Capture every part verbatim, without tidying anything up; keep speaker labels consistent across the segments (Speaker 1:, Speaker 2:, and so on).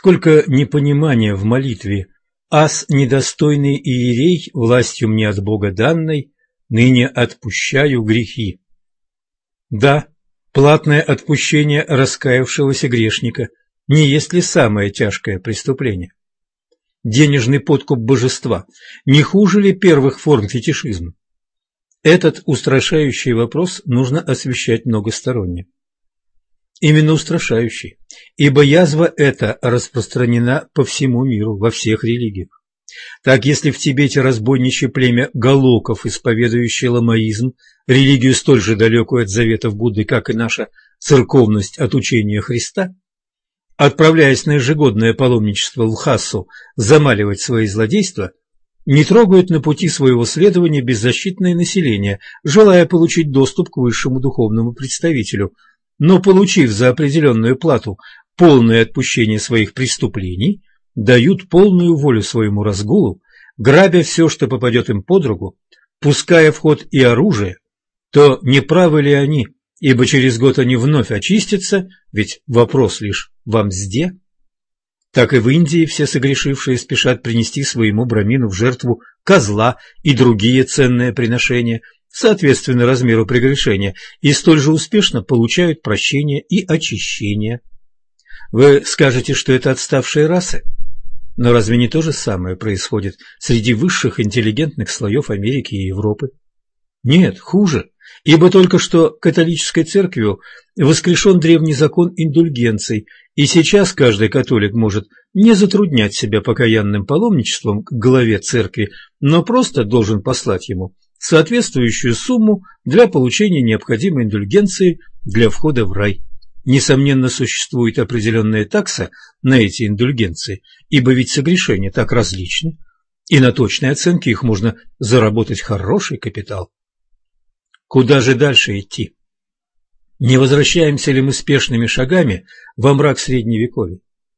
Speaker 1: Сколько непонимания в молитве: «Аз, недостойный иерей, властью мне от Бога данной, ныне отпущаю грехи». Да, платное отпущение раскаявшегося грешника не есть ли самое тяжкое преступление? Денежный подкуп божества не хуже ли первых форм фетишизма? Этот устрашающий вопрос нужно освещать многосторонне. Именно устрашающий, ибо язва эта распространена по всему миру, во всех религиях. Так, если в Тибете разбойничье племя галоков, исповедующее ламаизм, религию столь же далекую от заветов Будды, как и наша церковность от учения Христа, отправляясь на ежегодное паломничество в Лхасу замаливать свои злодейства, не трогают на пути своего следования беззащитное население, желая получить доступ к высшему духовному представителю, но, получив за определенную плату полное отпущение своих преступлений, дают полную волю своему разгулу, грабя все, что попадет им под руку, пуская в ход и оружие, то не правы ли они, ибо через год они вновь очистятся, ведь вопрос лишь во мзде? Так и в Индии все согрешившие спешат принести своему брамину в жертву козла и другие ценные приношения, соответственно размеру прегрешения, и столь же успешно получают прощение и очищение. Вы скажете, что это отставшие расы? Но разве не то же самое происходит среди высших интеллигентных слоев Америки и Европы? Нет, хуже, ибо только что католической церковью воскрешен древний закон индульгенций, и сейчас каждый католик может не затруднять себя покаянным паломничеством к главе церкви, но просто должен послать ему соответствующую сумму для получения необходимой индульгенции для входа в рай. Несомненно, существует определенная такса на эти индульгенции, ибо ведь согрешения так различны, и на точной оценке их можно заработать хороший капитал. Куда же дальше идти? Не возвращаемся ли мы спешными шагами во мрак Средневековья?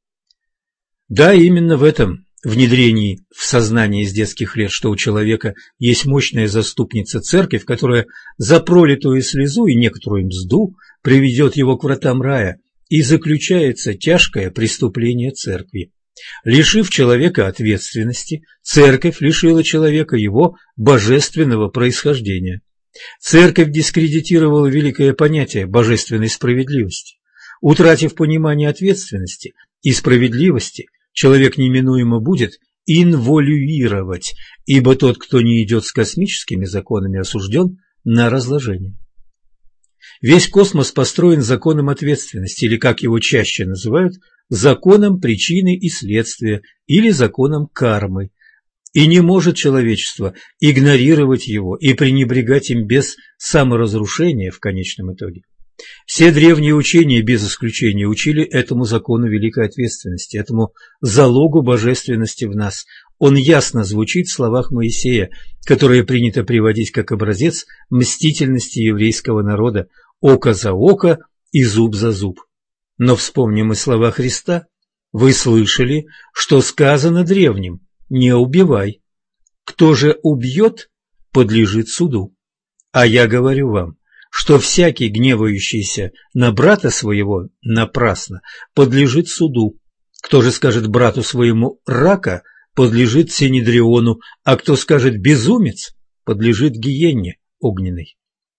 Speaker 1: Да, именно в этом внедрении в сознание с детских лет, что у человека есть мощная заступница церковь, которая за пролитую слезу и некоторую мзду приведет его к вратам рая, и заключается тяжкое преступление церкви. Лишив человека ответственности, церковь лишила человека его божественного происхождения. Церковь дискредитировала великое понятие божественной справедливости. Утратив понимание ответственности и справедливости, человек неминуемо будет инволюировать, ибо тот, кто не идет с космическими законами, осужден на разложение. Весь космос построен законом ответственности, или, как его чаще называют, законом причины и следствия, или законом кармы. И не может человечество игнорировать его и пренебрегать им без саморазрушения в конечном итоге. Все древние учения без исключения учили этому закону великой ответственности, этому залогу божественности в нас. Он ясно звучит в словах Моисея, которые принято приводить как образец мстительности еврейского народа: «Око за око и зуб за зуб». Но вспомним и слова Христа: «Вы слышали, что сказано древним: не убивай. Кто же убьет, подлежит суду. А я говорю вам, что всякий, гневающийся на брата своего напрасно, подлежит суду. Кто же скажет брату своему рака, подлежит синедриону, а кто скажет безумец, подлежит гиенне огненной».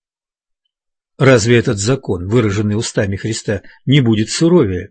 Speaker 1: Разве этот закон, выраженный устами Христа, не будет суровее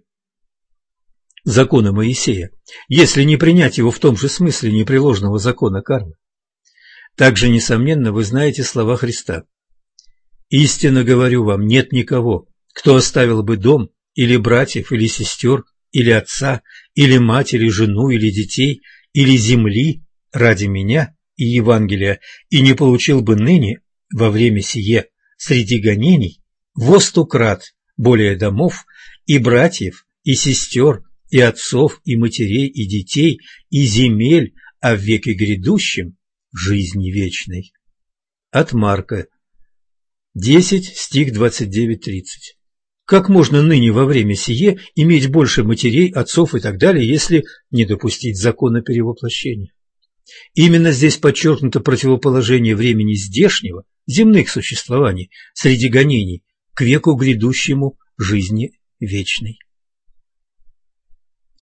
Speaker 1: закона Моисея, если не принять его в том же смысле непреложного закона кармы? Также, несомненно, вы знаете слова Христа: «Истинно говорю вам, нет никого, кто оставил бы дом, или братьев, или сестер, или отца, или мать, или жену, или детей, или земли ради меня и Евангелия, и не получил бы ныне во время сие среди гонений во сто крат более домов, и братьев, и сестер, и отцов, и матерей, и детей, и земель, а в веке грядущем жизни вечной». От Марка десять, стих двадцать девять тридцать. Как можно ныне во время сие иметь больше матерей, отцов и так далее, если не допустить закона перевоплощения? Именно здесь подчеркнуто противоположение времени здешнего, земных существований, среди гонений, к веку грядущему жизни вечной.